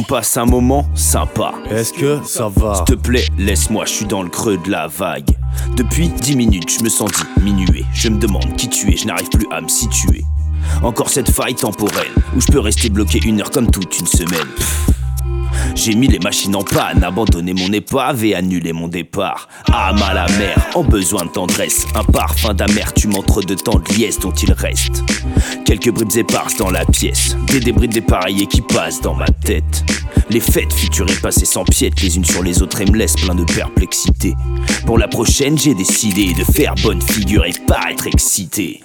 passe un moment sympa. Est-ce que ça va? S'il te plaît, laisse-moi, je suis dans le creux de la vague. Depuis 10 minutes, je me sens diminué. Je me demande qui tu es, je n'arrive plus à me situer. Encore cette faille temporelle où je peux rester bloqué 1 heure comme toute une semaine. J'ai mis les machines en panne, abandonné mon épave et annulé mon départ. Âme à la mer, en besoin de tendresse, un parfum d'amertume entre deux temps de liesse dont il reste quelques bribes éparses dans la pièce, des débris dépareillés qui passent dans ma tête. Les fêtes futures et passées s'empiètent les unes sur les autres et me laissent plein de perplexité. Pour la prochaine, j'ai décidé de faire bonne figure et pas être excité.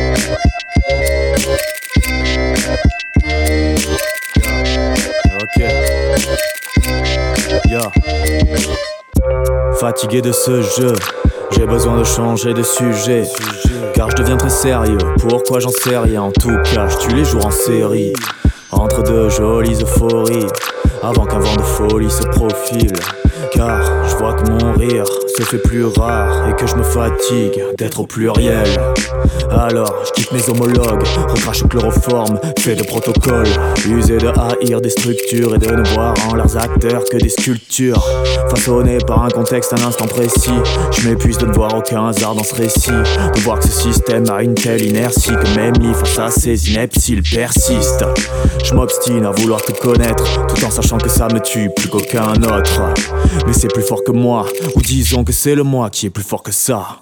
Ok. Yeah. Fatigué de ce jeu, j'ai besoin de changer de sujet. Car je deviens très sérieux, pourquoi j'en sais rien. En tout cas, je tue les jours en série, entre deux jolies euphories, avant qu'un vent de folie se profile. Car je vois que mon rire se fait plus rare et que je me fatigue d'être au pluriel. Alors je quitte mes homologues, recrache au chloroforme, fait de protocoles, usé de haïr des structures et de ne voir en leurs acteurs que des sculptures façonnées par un contexte, un instant précis. Je m'épuise de ne voir aucun hasard dans ce récit, de voir que ce système a une telle inertie que même mis face à ces inepties, il persiste. Je m'obstine à vouloir te connaître, tout en sachant que ça me tue plus qu'aucun autre. Mais c'est plus fort que moi, ou disons que c'est le moi qui est plus fort que ça.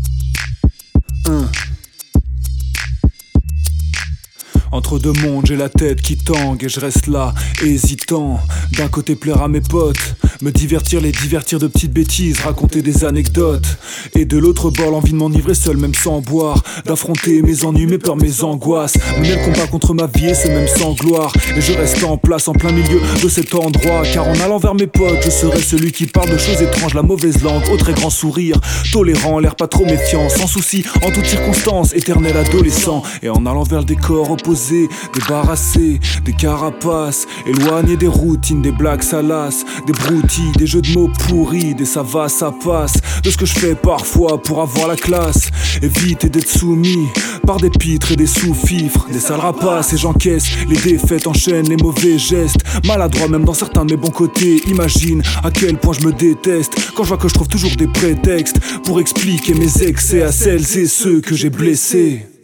Entre deux mondes, j'ai la tête qui tangue et je reste là, hésitant. D'un côté plaire à mes potes, me divertir, les divertir de petites bêtises, raconter des anecdotes. Et de l'autre bord, l'envie de m'enivrer seul, même sans boire, d'affronter mes ennuis, mes peurs, mes angoisses. Mener le combat contre ma vie et c'est même sans gloire. Et je reste en place, en plein milieu de cet endroit. Car en allant vers mes potes, je serai celui qui parle de choses étranges, la mauvaise langue, au très grand sourire. Tolérant, l'air pas trop méfiant, sans souci, en toutes circonstances, éternel adolescent. Et en allant vers le décor opposé, débarrassé des carapaces, éloigné des routines, des blagues salaces, des broutilles, des jeux de mots pourris, des ça va, ça passe, de ce que je fais parfois pour avoir la classe, éviter d'être soumis par des pitres et des sous-fifres, des sales rapaces, et j'encaisse les défaites, enchaîne les mauvais gestes, maladroit même dans certains de mes bons côtés. Imagine à quel point je me déteste quand je vois que je trouve toujours des prétextes pour expliquer mes excès à celles et ceux que j'ai blessés.